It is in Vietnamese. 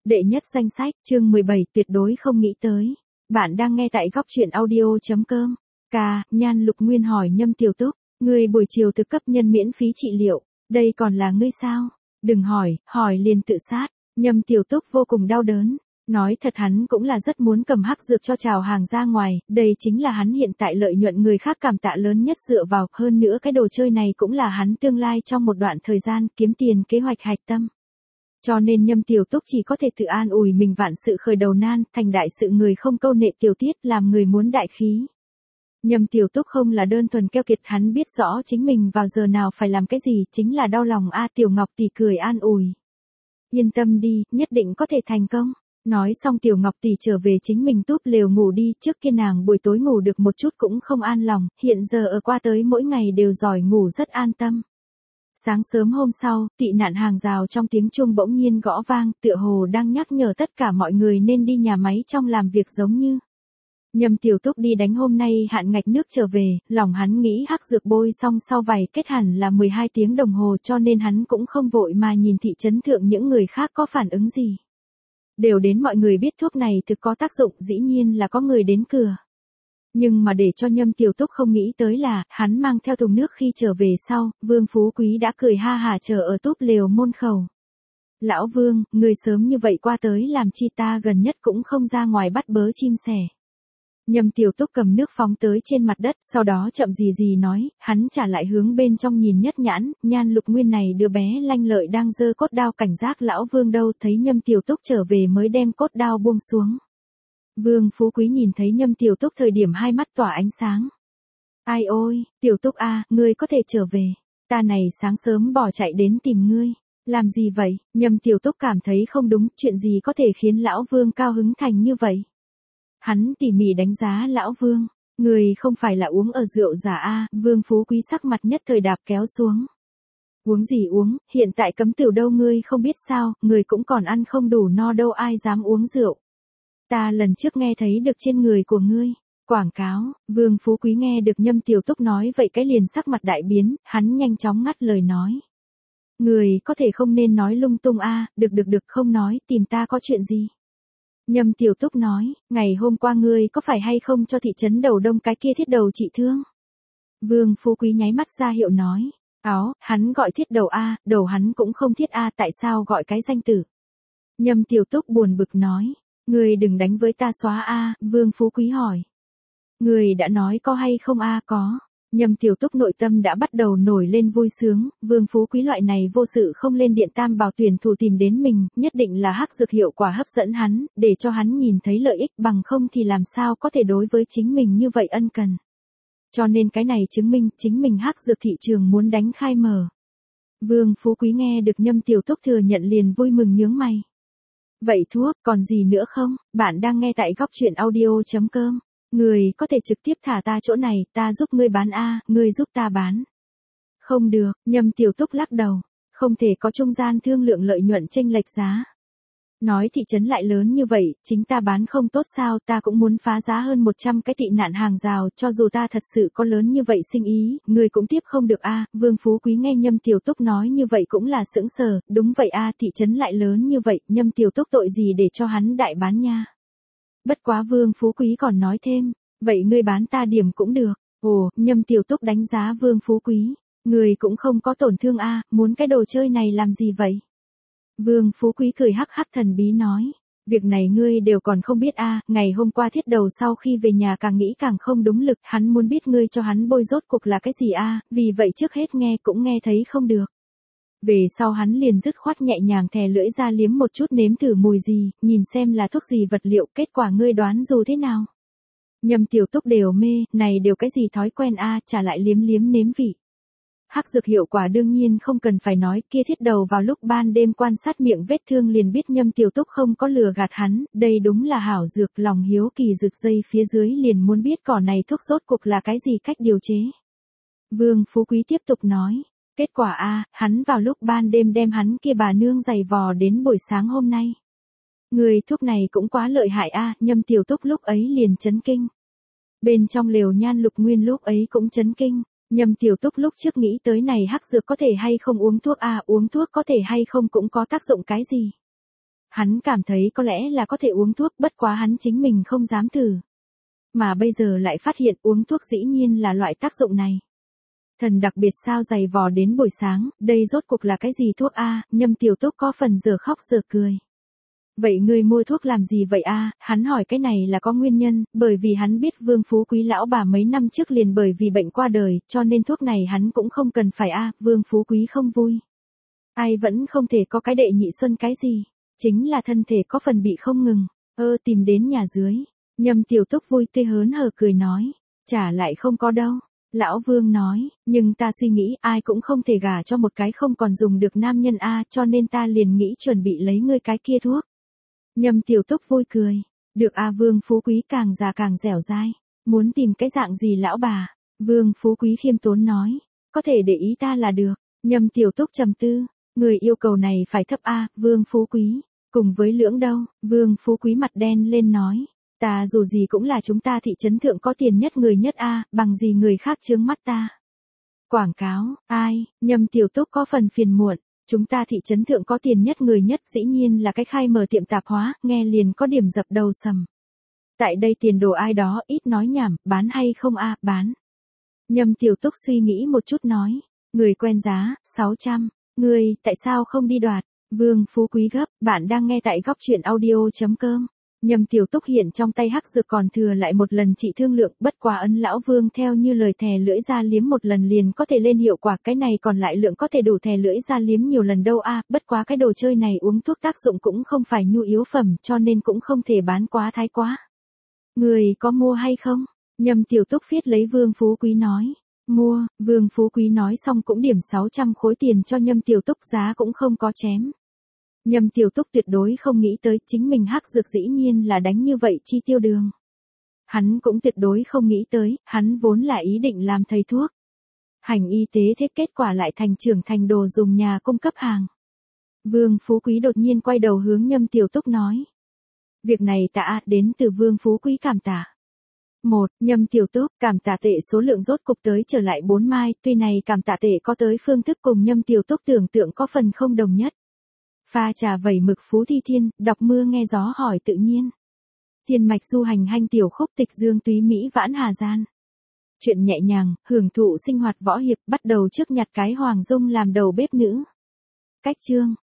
Đệ nhất danh sách, chương 17, tuyệt đối không nghĩ tới. Bạn đang nghe tại góc truyện audio.com. Nhan Lục Nguyên hỏi Nhâm Tiểu Túc, ngươi buổi chiều thực cấp nhân miễn phí trị liệu, đây còn là ngươi sao? Đừng hỏi liền tự sát. Nhâm Tiểu Túc vô cùng đau đớn. Nói thật hắn cũng là rất muốn cầm hắc dược cho chào hàng ra ngoài, đây chính là hắn hiện tại lợi nhuận người khác cảm tạ lớn nhất dựa vào, hơn nữa cái đồ chơi này cũng là hắn tương lai trong một đoạn thời gian kiếm tiền kế hoạch hạch tâm. Cho nên Nhâm Tiểu Túc chỉ có thể tự an ủi mình vạn sự khởi đầu nan, thành đại sự người không câu nệ tiểu tiết, làm người muốn đại khí. Nhâm Tiểu Túc không là đơn thuần keo kiệt, hắn biết rõ chính mình vào giờ nào phải làm cái gì, chính là đau lòng Tiểu Ngọc tỷ cười an ủi. Yên tâm đi, nhất định có thể thành công. Nói xong Tiểu Ngọc tỷ trở về chính mình túp lều ngủ đi, trước kia nàng buổi tối ngủ được một chút cũng không an lòng, hiện giờ ở qua tới mỗi ngày đều giỏi ngủ rất an tâm. Sáng sớm hôm sau, tị nạn hàng rào trong tiếng chuông bỗng nhiên gõ vang, tựa hồ đang nhắc nhở tất cả mọi người nên đi nhà máy trong làm việc giống như. Nhâm Tiểu Túc đi đánh hôm nay hạn ngạch nước trở về, lòng hắn nghĩ hắc dược bôi xong sau vài kết hẳn là 12 tiếng đồng hồ, cho nên hắn cũng không vội mà nhìn thị trấn thượng những người khác có phản ứng gì. Đều đến mọi người biết thuốc này thực có tác dụng, dĩ nhiên là có người đến cửa. Nhưng mà để cho Nhâm Tiểu Túc không nghĩ tới là, hắn mang theo thùng nước khi trở về sau, Vương Phú Quý đã cười ha hả chờ ở túp lều môn khẩu. Lão Vương, người sớm như vậy qua tới làm chi, ta gần nhất cũng không ra ngoài bắt bớ chim sẻ. Nhâm Tiểu Túc cầm nước phóng tới trên mặt đất, sau đó chậm gì nói, hắn trả lại hướng bên trong nhìn nhất nhãn, Nhan Lục Nguyên này đứa bé lanh lợi đang giơ cốt đao cảnh giác Lão Vương đâu, thấy Nhâm Tiểu Túc trở về mới đem cốt đao buông xuống. Vương Phú Quý nhìn thấy Nhâm Tiểu Túc thời điểm hai mắt tỏa ánh sáng. Ai ôi, Tiểu Túc ngươi có thể trở về. Ta này sáng sớm bỏ chạy đến tìm ngươi. Làm gì vậy? Nhâm Tiểu Túc cảm thấy không đúng, chuyện gì có thể khiến Lão Vương cao hứng thành như vậy? Hắn tỉ mỉ đánh giá Lão Vương. Người không phải là uống ở rượu giả Vương Phú Quý sắc mặt nhất thời đạp kéo xuống. Uống gì uống, hiện tại cấm tửu đâu ngươi không biết sao, người cũng còn ăn không đủ no đâu, ai dám uống rượu. Ta lần trước nghe thấy được trên người của ngươi. Quảng cáo. Vương Phú Quý nghe được Nhâm Tiểu Túc nói vậy cái liền sắc mặt đại biến, hắn nhanh chóng ngắt lời nói. Người có thể không nên nói lung tung được không nói, tìm ta có chuyện gì? Nhâm Tiểu Túc nói, ngày hôm qua ngươi có phải hay không cho thị trấn Đầu Đông cái kia thiết đầu trị thương? Vương Phú Quý nháy mắt ra hiệu nói, hắn gọi thiết đầu đầu hắn cũng không thiết tại sao gọi cái danh tử? Nhâm Tiểu Túc buồn bực nói. Người đừng đánh với ta xóa Vương Phú Quý hỏi. Người đã nói có hay không có. Nhâm Tiểu Túc nội tâm đã bắt đầu nổi lên vui sướng, Vương Phú Quý loại này vô sự không lên điện tam bảo tuyển thủ tìm đến mình, nhất định là hắc dược hiệu quả hấp dẫn hắn, để cho hắn nhìn thấy lợi ích, bằng không thì làm sao có thể đối với chính mình như vậy ân cần. Cho nên cái này chứng minh chính mình hắc dược thị trường muốn đánh khai mở. Vương Phú Quý nghe được Nhâm Tiểu Túc thừa nhận liền vui mừng nhướng mày. Vậy thuốc, còn gì nữa không? Bạn đang nghe tại góc truyện audio.com. Người có thể trực tiếp thả ta chỗ này, ta giúp ngươi bán ngươi giúp ta bán. Không được, Nhâm Tiểu Túc lắc đầu. Không thể có trung gian thương lượng lợi nhuận chênh lệch giá. Nói thị trấn lại lớn như vậy, chính ta bán không tốt sao, ta cũng muốn phá giá hơn 100 cái tị nạn hàng rào, cho dù ta thật sự có lớn như vậy sinh ý, người cũng tiếp không được Vương Phú Quý nghe Nhâm Tiểu Túc nói như vậy cũng là sững sờ, đúng vậy thị trấn lại lớn như vậy, Nhâm Tiểu Túc tội gì để cho hắn đại bán nha. Bất quá Vương Phú Quý còn nói thêm, vậy ngươi bán ta điểm cũng được. Nhâm Tiểu Túc đánh giá Vương Phú Quý, người cũng không có tổn thương muốn cái đồ chơi này làm gì vậy? Vương Phú Quý cười hắc hắc thần bí nói, việc này ngươi đều còn không biết ngày hôm qua thiết đầu sau khi về nhà càng nghĩ càng không đúng lực, hắn muốn biết ngươi cho hắn bôi rốt cuộc là cái gì vì vậy trước hết nghe cũng nghe thấy không được. Về sau hắn liền dứt khoát nhẹ nhàng thè lưỡi ra liếm một chút nếm thử mùi gì, nhìn xem là thuốc gì vật liệu, kết quả ngươi đoán dù thế nào? Nhâm Tiểu Túc đều mê, này đều cái gì thói quen trả lại liếm nếm vị. Hắc dược hiệu quả đương nhiên không cần phải nói, kia thiết đầu vào lúc ban đêm quan sát miệng vết thương liền biết Nhâm Tiểu Túc không có lừa gạt hắn, đây đúng là hảo dược, lòng hiếu kỳ rực dây phía dưới liền muốn biết cỏ này thuốc rốt cuộc là cái gì, cách điều chế. Vương Phú Quý tiếp tục nói, kết quả hắn vào lúc ban đêm đem hắn kia bà nương giày vò đến buổi sáng hôm nay. Người thuốc này cũng quá lợi hại Nhâm Tiểu Túc lúc ấy liền chấn kinh. Bên trong lều Nhan Lục Nguyên lúc ấy cũng chấn kinh. Nhâm Tiểu Túc lúc trước nghĩ tới này hắc dược có thể hay không uống thuốc uống thuốc có thể hay không cũng có tác dụng cái gì. Hắn cảm thấy có lẽ là có thể uống thuốc, bất quá hắn chính mình không dám thử. Mà bây giờ lại phát hiện uống thuốc dĩ nhiên là loại tác dụng này. Thần đặc biệt sao dày vò đến buổi sáng, đây rốt cuộc là cái gì thuốc a? Nhâm Tiểu Túc có phần giờ khóc giờ cười. Vậy ngươi mua thuốc làm gì vậy a? Hắn hỏi cái này là có nguyên nhân, bởi vì hắn biết Vương Phú Quý lão bà mấy năm trước liền bởi vì bệnh qua đời, cho nên thuốc này hắn cũng không cần phải a. Vương Phú Quý không vui. Ai vẫn không thể có cái đệ nhị xuân cái gì, chính là thân thể có phần bị không ngừng. Tìm đến nhà dưới. Nhâm Tiểu Túc vui tươi hớn hở cười nói, chả lại không có đâu. Lão Vương nói, nhưng ta suy nghĩ ai cũng không thể gả cho một cái không còn dùng được nam nhân a, cho nên ta liền nghĩ chuẩn bị lấy ngươi cái kia thuốc. Nhâm Tiểu Túc vui cười, được a. Vương Phú Quý càng già càng dẻo dai, muốn tìm cái dạng gì lão bà? Vương Phú Quý khiêm tốn nói, có thể để ý ta là được. Nhâm Tiểu Túc trầm tư, người yêu cầu này phải thấp a. Vương Phú Quý, cùng với lưỡng đâu? Vương Phú Quý mặt đen lên nói, ta dù gì cũng là chúng ta thị trấn thượng có tiền nhất người nhất a, bằng gì người khác chướng mắt ta. Quảng cáo, ai? Nhâm Tiểu Túc có phần phiền muộn, chúng ta thị trấn thượng có tiền nhất người nhất dĩ nhiên là cái khai mở tiệm tạp hóa, nghe liền có điểm dập đầu sầm. Tại đây tiền đồ ai đó, ít nói nhảm, bán hay không a? Bán. Nhâm Tiểu Túc suy nghĩ một chút nói, người quen giá, 600, người, tại sao không đi đoạt? Vương Phú Quý gấp, bạn đang nghe tại góc truyện audio.com. Nhâm Tiểu Túc hiện trong tay hắc dược còn thừa lại một lần trị thương lượng, bất quá ấn lão Vương theo như lời thè lưỡi ra liếm một lần liền có thể lên hiệu quả, cái này còn lại lượng có thể đủ thè lưỡi ra liếm nhiều lần đâu a. Bất quá cái đồ chơi này uống thuốc tác dụng cũng không phải nhu yếu phẩm, cho nên cũng không thể bán quá thái quá. Người có mua hay không? Nhâm Tiểu Túc viết lấy Vương Phú Quý nói. Mua. Vương Phú Quý nói xong cũng điểm 600 khối tiền cho Nhâm Tiểu Túc, giá cũng không có chém. Nhâm Tiểu Túc tuyệt đối không nghĩ tới chính mình hắc dược dĩ nhiên là đánh như vậy chi tiêu đường. Hắn cũng tuyệt đối không nghĩ tới, hắn vốn là ý định làm thầy thuốc. Hành y tế thế kết quả lại thành trưởng thành đồ dùng nhà cung cấp hàng. Vương Phú Quý đột nhiên quay đầu hướng Nhâm Tiểu Túc nói. Việc này tạ đến từ Vương Phú Quý cảm tạ. 1. Nhâm Tiểu Túc, cảm tạ tệ số lượng rốt cục tới trở lại 4 mai, tuy này cảm tạ tệ có tới phương thức cùng Nhâm Tiểu Túc tưởng tượng có phần không đồng nhất. Pha trà vẩy mực Phú Thi Thiên, đọc mưa nghe gió hỏi tự nhiên. Thiên mạch du hành hanh tiểu khúc tịch dương túy Mỹ vãn Hà Gian. Chuyện nhẹ nhàng, hưởng thụ sinh hoạt võ hiệp, bắt đầu trước nhặt cái Hoàng Dung làm đầu bếp nữ. Cách chương.